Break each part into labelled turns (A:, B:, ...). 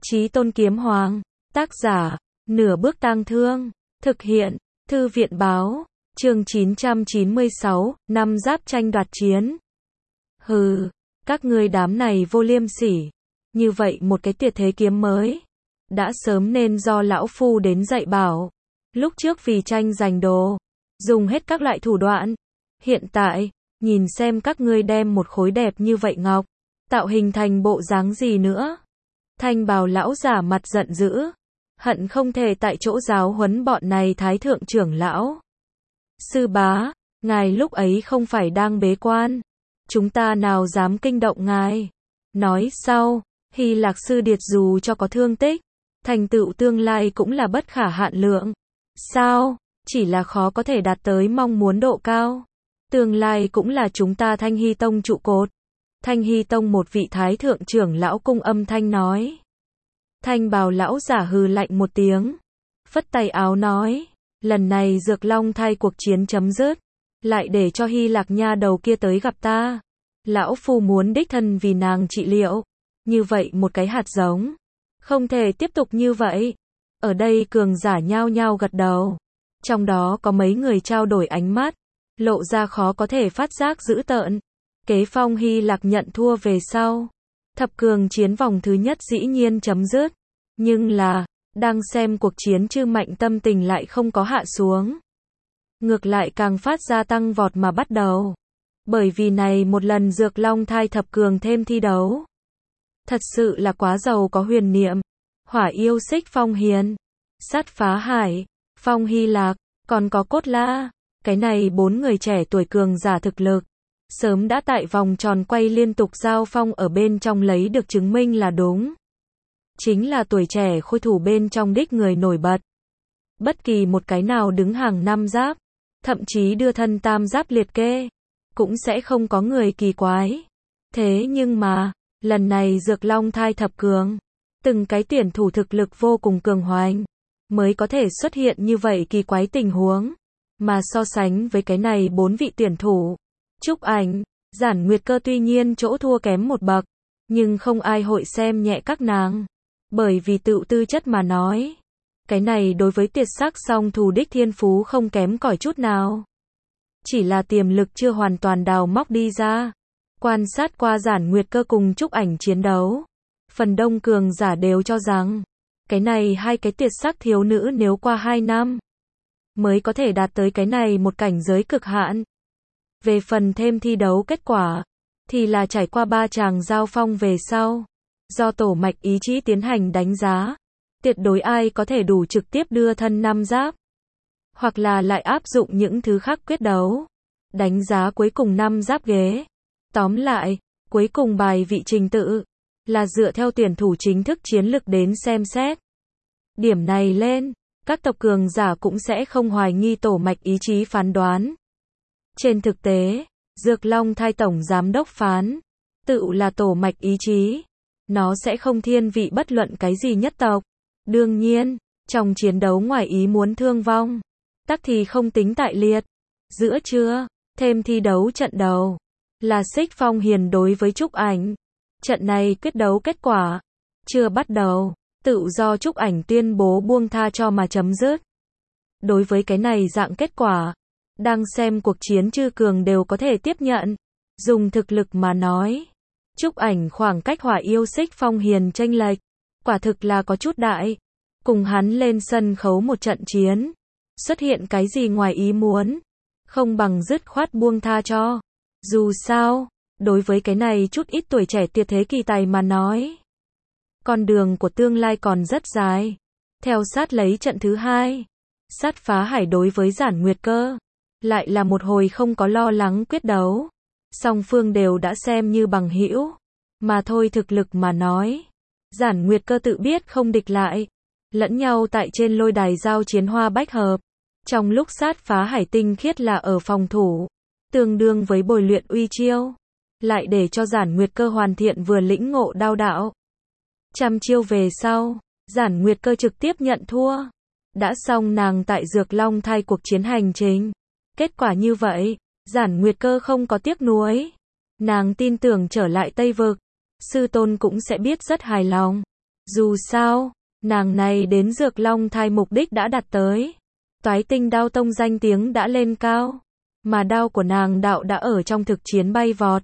A: Chí Tôn Kiếm Hoàng. Tác giả, Nửa Bước Tang Thương. Thực hiện, Thư viện Báo. Chương 996, năm giáp tranh đoạt chiến. Hừ, các ngươi đám này vô liêm sỉ. Như vậy một cái tuyệt thế kiếm mới. Đã sớm nên do lão phu đến dạy bảo. Lúc trước vì tranh giành đồ, dùng hết các loại thủ đoạn. Hiện tại, nhìn xem các ngươi đem một khối đẹp như vậy ngọc, tạo hình thành bộ dáng gì nữa. Thanh bào lão giả mặt giận dữ, hận không thể tại chỗ giáo huấn bọn này thái thượng trưởng lão. Sư bá, ngài lúc ấy không phải đang bế quan, chúng ta nào dám kinh động ngài. Nói sau, Hy Lạc sư điệt dù cho có thương tích, thành tựu tương lai cũng là bất khả hạn lượng. Sao, chỉ là khó có thể đạt tới mong muốn độ cao. Tương lai cũng là chúng ta Thanh Hy Tông trụ cột. Thanh Hy Tông một vị thái thượng trưởng lão cung âm thanh nói. Thanh bào lão giả hừ lạnh một tiếng, phất tay áo nói, lần này Dược Long thai cuộc chiến chấm dứt, lại để cho Hy Lạc nha đầu kia tới gặp ta. Lão phu muốn đích thân vì nàng trị liệu. Như vậy một cái hạt giống, không thể tiếp tục như vậy. Ở đây cường giả nhao nhao gật đầu, trong đó có mấy người trao đổi ánh mắt, lộ ra khó có thể phát giác dữ tợn. Kế Phong Hy Lạc nhận thua về sau, thập cường chiến vòng thứ nhất dĩ nhiên chấm dứt. Nhưng là, đang xem cuộc chiến Chư Mạnh tâm tình lại không có hạ xuống. Ngược lại càng phát ra tăng vọt mà bắt đầu. Bởi vì này một lần Dược Long thai thập cường thêm thi đấu. Thật sự là quá giàu có huyền niệm. Hỏa yêu xích Phong Hiền, Sát Phá Hải, Phong Hy Lạc, còn có Cốt La. Cái này bốn người trẻ tuổi cường giả thực lực, sớm đã tại vòng tròn quay liên tục giao phong ở bên trong lấy được chứng minh là đúng. Chính là tuổi trẻ khôi thủ bên trong đích người nổi bật. Bất kỳ một cái nào đứng hàng năm giáp, thậm chí đưa thân tam giáp liệt kê, cũng sẽ không có người kỳ quái. Thế nhưng mà, lần này Dược Long thai thập cường, từng cái tuyển thủ thực lực vô cùng cường hoành, mới có thể xuất hiện như vậy kỳ quái tình huống. Mà so sánh với cái này bốn vị tuyển thủ, Trúc Ảnh, Giản Nguyệt Cơ tuy nhiên chỗ thua kém một bậc, nhưng không ai hội xem nhẹ các nàng. Bởi vì tựu tư chất mà nói, cái này đối với tuyệt sắc song thù đích thiên phú không kém cỏi chút nào. Chỉ là tiềm lực chưa hoàn toàn đào móc đi ra. Quan sát qua Giản Nguyệt Cơ cùng Trúc Ảnh chiến đấu, phần đông cường giả đều cho rằng, cái này hai cái tuyệt sắc thiếu nữ nếu qua 2 năm, mới có thể đạt tới cái này một cảnh giới cực hạn. Về phần thêm thi đấu kết quả, thì là trải qua 3 tràng giao phong về sau, do tổ mạch ý chí tiến hành đánh giá, tuyệt đối ai có thể đủ trực tiếp đưa thân năm giáp, hoặc là lại áp dụng những thứ khác quyết đấu, đánh giá cuối cùng năm giáp ghế. Tóm lại, cuối cùng bài vị trình tự, là dựa theo tuyển thủ chính thức chiến lực đến xem xét. Điểm này lên, các tộc cường giả cũng sẽ không hoài nghi tổ mạch ý chí phán đoán. Trên thực tế, Dược Long thai tổng giám đốc phán, tự là tổ mạch ý chí, nó sẽ không thiên vị bất luận cái gì nhất tộc. Đương nhiên, trong chiến đấu ngoài ý muốn thương vong, tắc thì không tính tại liệt. Giữa trưa, thêm thi đấu trận đầu, là Xích Phong Hiền đối với Trúc Ảnh. Trận này quyết đấu kết quả, chưa bắt đầu, tự do Trúc Ảnh tuyên bố buông tha cho mà chấm dứt. Đối với cái này dạng kết quả, đang xem cuộc chiến chư cường đều có thể tiếp nhận. Dùng thực lực mà nói, Trúc Ảnh khoảng cách Hỏa yêu Xích Phong Hiền chênh lệch, quả thực là có chút đại. Cùng hắn lên sân khấu một trận chiến, xuất hiện cái gì ngoài ý muốn, không bằng dứt khoát buông tha cho. Dù sao, đối với cái này chút ít tuổi trẻ tuyệt thế kỳ tài mà nói, con đường của tương lai còn rất dài. Theo sát lấy trận thứ hai, Sát Phá Hải đối với Giản Nguyệt Cơ, lại là một hồi không có lo lắng quyết đấu. Song phương đều đã xem như bằng hữu, mà thôi thực lực mà nói, Giản Nguyệt Cơ tự biết không địch lại, lẫn nhau tại trên lôi đài giao chiến hoa bách hợp. Trong lúc Sát Phá Hải tinh khiết là ở phòng thủ, tương đương với bồi luyện uy chiêu, lại để cho Giản Nguyệt Cơ hoàn thiện vừa lĩnh ngộ đao đạo. Trăm chiêu về sau, Giản Nguyệt Cơ trực tiếp nhận thua. Đã xong nàng tại Dược Long thai cuộc chiến hành trình. Kết quả như vậy, Giản Nguyệt Cơ không có tiếc nuối. Nàng tin tưởng trở lại Tây Vực, sư tôn cũng sẽ biết rất hài lòng. Dù sao, nàng này đến Dược Long Thai mục đích đã đạt tới. Toái Tinh Đao Tông danh tiếng đã lên cao, mà đao của nàng đạo đã ở trong thực chiến bay vọt.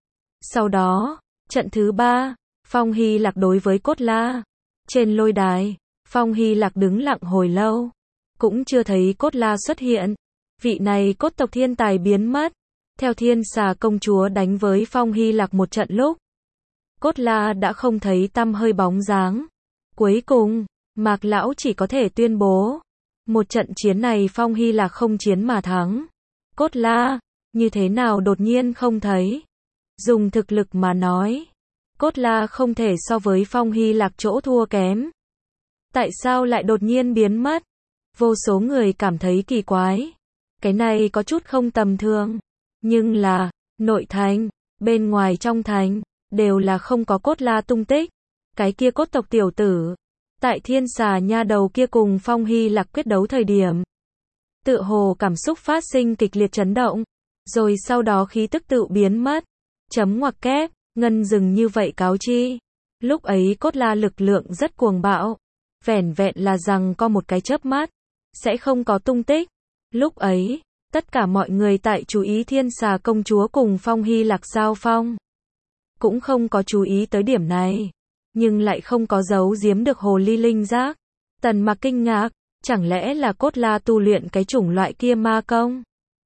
A: Sau đó, trận thứ 3, Phong Hy Lạc đối với Cốt La. Trên lôi đài, Phong Hy Lạc đứng lặng hồi lâu, cũng chưa thấy Cốt La xuất hiện. Vị này cốt tộc thiên tài biến mất. Theo Thiên Xà công chúa đánh với Phong Hy Lạc một trận lúc, Cốt La đã không thấy tăm hơi bóng dáng. Cuối cùng, Mạc Lão chỉ có thể tuyên bố, một trận chiến này Phong Hy Lạc không chiến mà thắng. Cốt La, như thế nào đột nhiên không thấy? Dùng thực lực mà nói, Cốt La không thể so với Phong Hy Lạc chỗ thua kém. Tại sao lại đột nhiên biến mất? Vô số người cảm thấy kỳ quái. Cái này có chút không tầm thường. Nhưng là, nội thành, bên ngoài trong thành, đều là không có Cốt La tung tích. Cái kia cốt tộc tiểu tử, tại Thiên Xà nha đầu kia cùng Phong Hy Lạc quyết đấu thời điểm, tựa hồ cảm xúc phát sinh kịch liệt chấn động, rồi sau đó khí tức tự biến mất. Chấm ngoặc kép, ngân dừng như vậy cáo chi. Lúc ấy Cốt La lực lượng rất cuồng bạo, vẻn vẹn là rằng có một cái chớp mắt, sẽ không có tung tích. Lúc ấy, tất cả mọi người tại chú ý Thiên Xà công chúa cùng Phong Hy Lạc giao phong, cũng không có chú ý tới điểm này, nhưng lại không có giấu giếm được hồ ly linh giác. Tần Mặc kinh ngạc, chẳng lẽ là Cốt La tu luyện cái chủng loại kia ma công?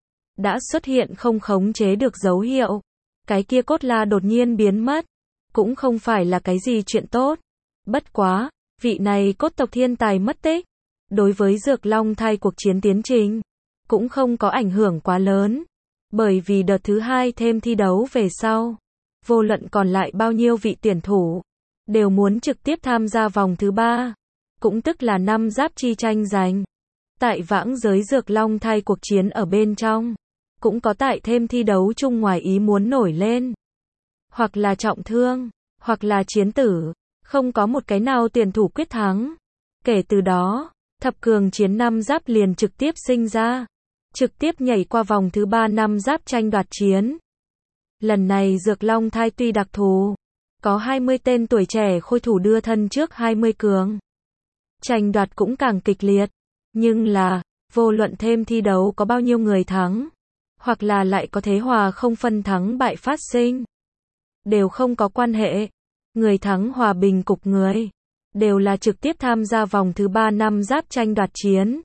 A: Đã xuất hiện không khống chế được dấu hiệu. Cái kia Cốt La đột nhiên biến mất, cũng không phải là cái gì chuyện tốt. Bất quá, vị này cốt tộc thiên tài mất tích, đối với Dược Long Thai cuộc chiến tiến trình, cũng không có ảnh hưởng quá lớn. Bởi vì đợt thứ 2 thêm thi đấu về sau, vô luận còn lại bao nhiêu vị tuyển thủ, đều muốn trực tiếp tham gia vòng thứ 3, cũng tức là 5 giáp chi tranh giành. Tại vãng giới Dược Long Thai cuộc chiến ở bên trong, cũng có tại thêm thi đấu chung ngoài ý muốn nổi lên. Hoặc là trọng thương, hoặc là chiến tử, không có một cái nào tuyển thủ quyết thắng. Kể từ đó, thập cường chiến 5 giáp liền trực tiếp sinh ra, trực tiếp nhảy qua vòng thứ 3 5 giáp tranh đoạt chiến. Lần này Dược Long Thai tuy đặc thù, có 20 tên tuổi trẻ khôi thủ đưa thân trước 20 cường. Tranh đoạt cũng càng kịch liệt, nhưng là, vô luận thêm thi đấu có bao nhiêu người thắng, hoặc là lại có thế hòa không phân thắng bại phát sinh, đều không có quan hệ. Người thắng hòa bình cục người, đều là trực tiếp tham gia vòng thứ 3 5 giáp tranh đoạt chiến.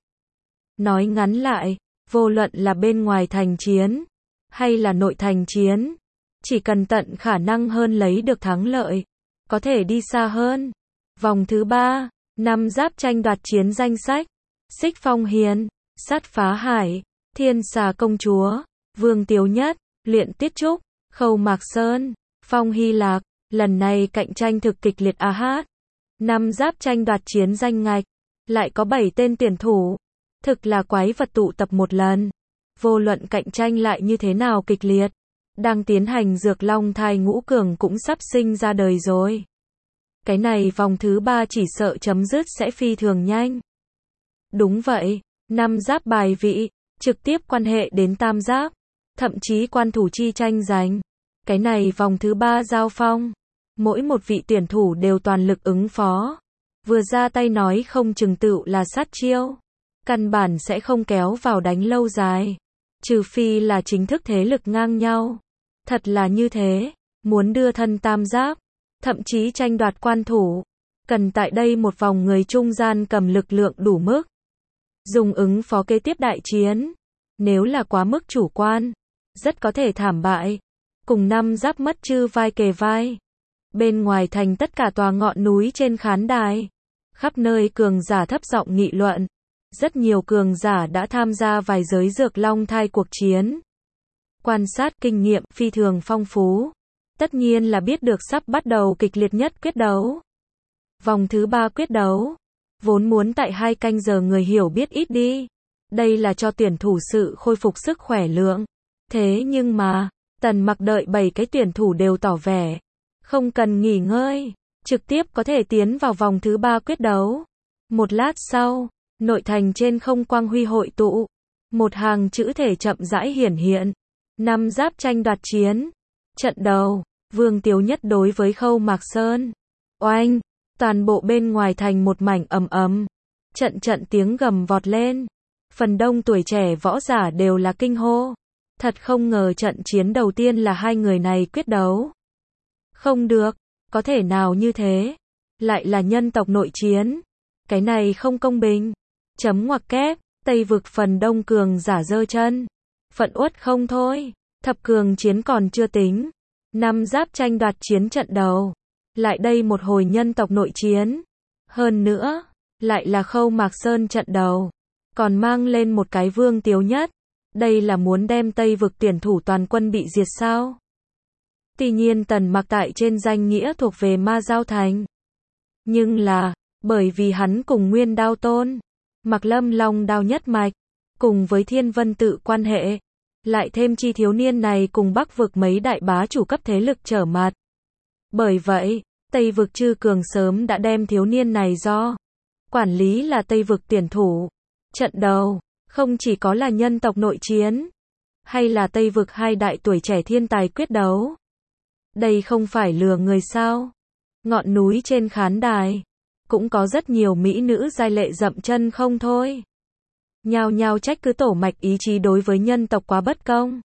A: Nói ngắn lại, vô luận là bên ngoài thành chiến, hay là nội thành chiến, chỉ cần tận khả năng hơn lấy được thắng lợi, có thể đi xa hơn. Vòng thứ 3, 5 giáp tranh đoạt chiến danh sách, Xích Phong Hiên, Sát Phá Hải, Thiên Xà công chúa, Vương Tiếu Nhất, Luyện Tiết Trúc, Khâu Mạc Sơn, Phong Hy Lạc. Lần này cạnh tranh thực kịch liệt hát. 5 giáp tranh đoạt chiến danh ngạch, lại có 7 tên tuyển thủ. Thực là quái vật tụ tập một lần. Vô luận cạnh tranh lại như thế nào kịch liệt, đang tiến hành Dược Long Thai ngũ cường cũng sắp sinh ra đời rồi. Cái này vòng thứ 3 chỉ sợ chấm dứt sẽ phi thường nhanh. Đúng vậy, 5 giáp bài vị, trực tiếp quan hệ đến tam giáp, thậm chí quan thủ chi tranh giành. Cái này vòng thứ 3 giao phong, mỗi một vị tuyển thủ đều toàn lực ứng phó. Vừa ra tay nói không chừng tựu là sát chiêu, căn bản sẽ không kéo vào đánh lâu dài, trừ phi là chính thức thế lực ngang nhau. Thật là như thế, muốn đưa thân tam giáp, thậm chí tranh đoạt quan thủ, cần tại đây một vòng người trung gian cầm lực lượng đủ mức, dùng ứng phó kế tiếp đại chiến. Nếu là quá mức chủ quan, rất có thể thảm bại. Cùng 5 giáp mất chư vai kề vai. Bên ngoài thành tất cả tòa ngọn núi trên khán đài, khắp nơi cường giả thấp giọng nghị luận. Rất nhiều cường giả đã tham gia vài giới Dược Long Thai cuộc chiến. Quan sát kinh nghiệm phi thường phong phú. Tất nhiên là biết được sắp bắt đầu kịch liệt nhất quyết đấu. Vòng thứ 3 quyết đấu, vốn muốn tại 2 canh giờ người hiểu biết ít đi. Đây là cho tuyển thủ sự khôi phục sức khỏe lượng. Thế nhưng mà, Tần Mặc đợi 7 cái tuyển thủ đều tỏ vẻ không cần nghỉ ngơi, trực tiếp có thể tiến vào vòng thứ 3 quyết đấu. Một lát sau, nội thành trên không quang huy hội tụ, một hàng chữ thể chậm rãi hiển hiện. 5 giáp tranh đoạt chiến. Trận đầu, Vương Tiếu Nhất đối với Khâu Mạc Sơn. Oanh, Toàn bộ bên ngoài thành một mảnh ầm ầm. Trận trận tiếng gầm vọt lên. Phần đông tuổi trẻ võ giả đều là kinh hô. Thật không ngờ trận chiến đầu tiên là hai người này quyết đấu. Không được, có thể nào như thế? Lại là nhân tộc nội chiến. Cái này không công bình. Chấm ngoặc kép, Tây vực phần đông cường giả giơ chân. Phẫn uất không thôi. Thập cường chiến còn chưa tính. Năm giáp tranh đoạt chiến trận đầu. Lại đây một hồi nhân tộc nội chiến. Hơn nữa, lại là Khâu Mạc Sơn trận đầu. Còn mang lên một cái Vương Tiếu Nhất. Đây là muốn đem Tây vực tuyển thủ toàn quân bị diệt sao? Tuy nhiên Tần Mặc tại trên danh nghĩa thuộc về Ma Giao Thành. Nhưng là, bởi vì hắn cùng Nguyên Đao Tôn, Mặc Lâm Long Đao nhất mạch, cùng với Thiên Vân Tự quan hệ, lại thêm chi thiếu niên này cùng Bắc vực mấy đại bá chủ cấp thế lực trở mặt. Bởi vậy, Tây vực chư cường sớm đã đem thiếu niên này do quản lý là Tây vực tuyển thủ. Trận đầu, không chỉ có là nhân tộc nội chiến, hay là Tây vực hai đại tuổi trẻ thiên tài quyết đấu. Đây không phải lừa người sao? Ngọn núi trên khán đài, cũng có rất nhiều mỹ nữ giai lệ dậm chân không thôi. Nhao nhao trách cứ tổ mạch ý chí đối với nhân tộc quá bất công.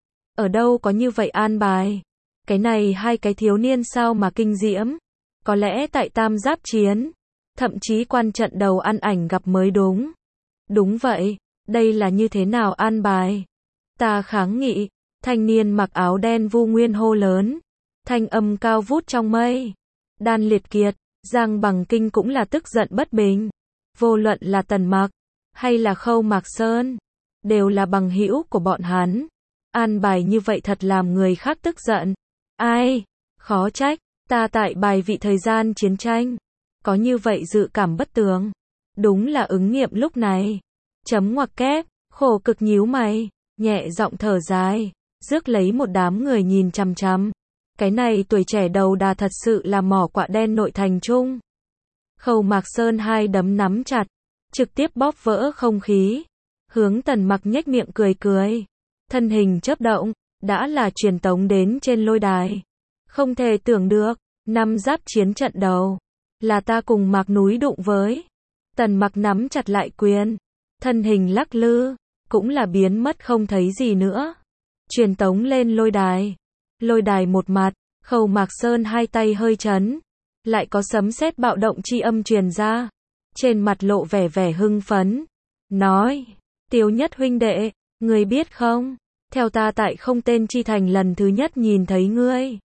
A: Ở đâu có như vậy an bài? Cái này hai cái thiếu niên sao mà kinh diễm? Có lẽ tại tam giáp chiến, thậm chí quan trận đầu ăn ảnh gặp mới đúng. Đúng vậy, đây là như thế nào an bài? Ta kháng nghị, thanh niên mặc áo đen Vu Nguyên hô lớn. Thanh âm cao vút trong mây. Đan Liệt Kiệt, Giang Bằng Kinh cũng là tức giận bất bình. Vô luận là Tần Mặc, hay là Khâu Mạc Sơn, đều là bằng hữu của bọn hắn. An bài như vậy thật làm người khác tức giận. Ai? Khó trách, ta tại bài vị thời gian chiến tranh. Có như vậy dự cảm bất tường. Đúng là ứng nghiệm lúc này. Chấm ngoặc kép, khổ cực nhíu mày, nhẹ giọng thở dài, rước lấy một đám người nhìn chằm chằm. Cái này tuổi trẻ đầu đà thật sự là mỏ quạ đen nội thành trung. Khâu Mạc Sơn hai đấm nắm chặt, trực tiếp bóp vỡ không khí. Hướng Tần Mặc nhếch miệng cười cười. Thân hình chớp động, đã là truyền tống đến trên lôi đài. Không thể tưởng được, năm giáp chiến trận đầu, là ta cùng Mạc núi đụng với. Tần Mặc nắm chặt lại quyền, thân hình lắc lư, cũng là biến mất không thấy gì nữa. Truyền tống lên lôi đài. Lôi đài một mặt, Khâu Mạc Sơn hai tay hơi chấn, lại có sấm sét bạo động chi âm truyền ra. Trên mặt lộ vẻ vẻ hưng phấn, nói: "Tiếu Nhất huynh đệ, ngươi biết không, theo ta tại Không Tên Chi Thành lần thứ nhất nhìn thấy ngươi,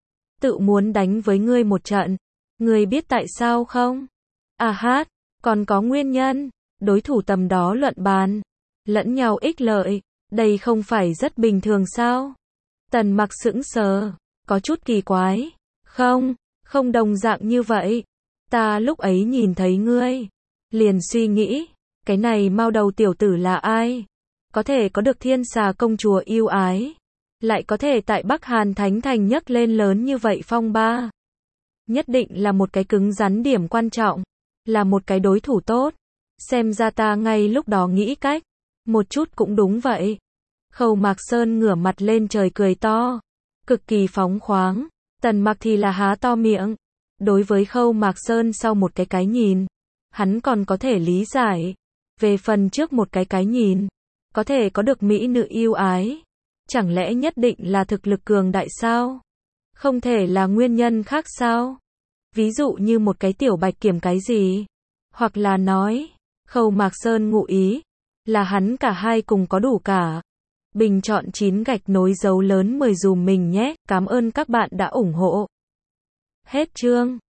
A: tự muốn đánh với ngươi một trận, ngươi biết tại sao không? À hát, còn có nguyên nhân, đối thủ tầm đó luận bàn, lẫn nhau ích lợi, đây không phải rất bình thường sao?" Tần Mặc sững sờ, có chút kỳ quái. Không đồng dạng như vậy. Ta lúc ấy nhìn thấy ngươi, liền suy nghĩ, cái này mao đầu tiểu tử là ai? Có thể có được Thiên Xà công chúa yêu ái, lại có thể tại Bắc Hàn Thánh Thành nhấc lên lớn như vậy phong ba. Nhất định là một cái cứng rắn điểm quan trọng, là một cái đối thủ tốt. Xem ra ta ngay lúc đó nghĩ cách, một chút cũng đúng vậy. Khâu Mạc Sơn ngửa mặt lên trời cười to, cực kỳ phóng khoáng. Tần Mặc thì là há to miệng. Đối với Khâu Mạc Sơn sau một cái nhìn, hắn còn có thể lý giải. Về phần trước một cái nhìn, có thể có được mỹ nữ yêu ái, chẳng lẽ nhất định là thực lực cường đại sao? Không thể là nguyên nhân khác sao? Ví dụ như một cái tiểu bạch kiểm cái gì? Hoặc là nói, Khâu Mạc Sơn ngụ ý, là hắn cả hai cùng có đủ cả. Bình chọn 9 gạch nối dấu lớn 10 dùm mình nhé. Cảm ơn các bạn đã ủng hộ. Hết chương.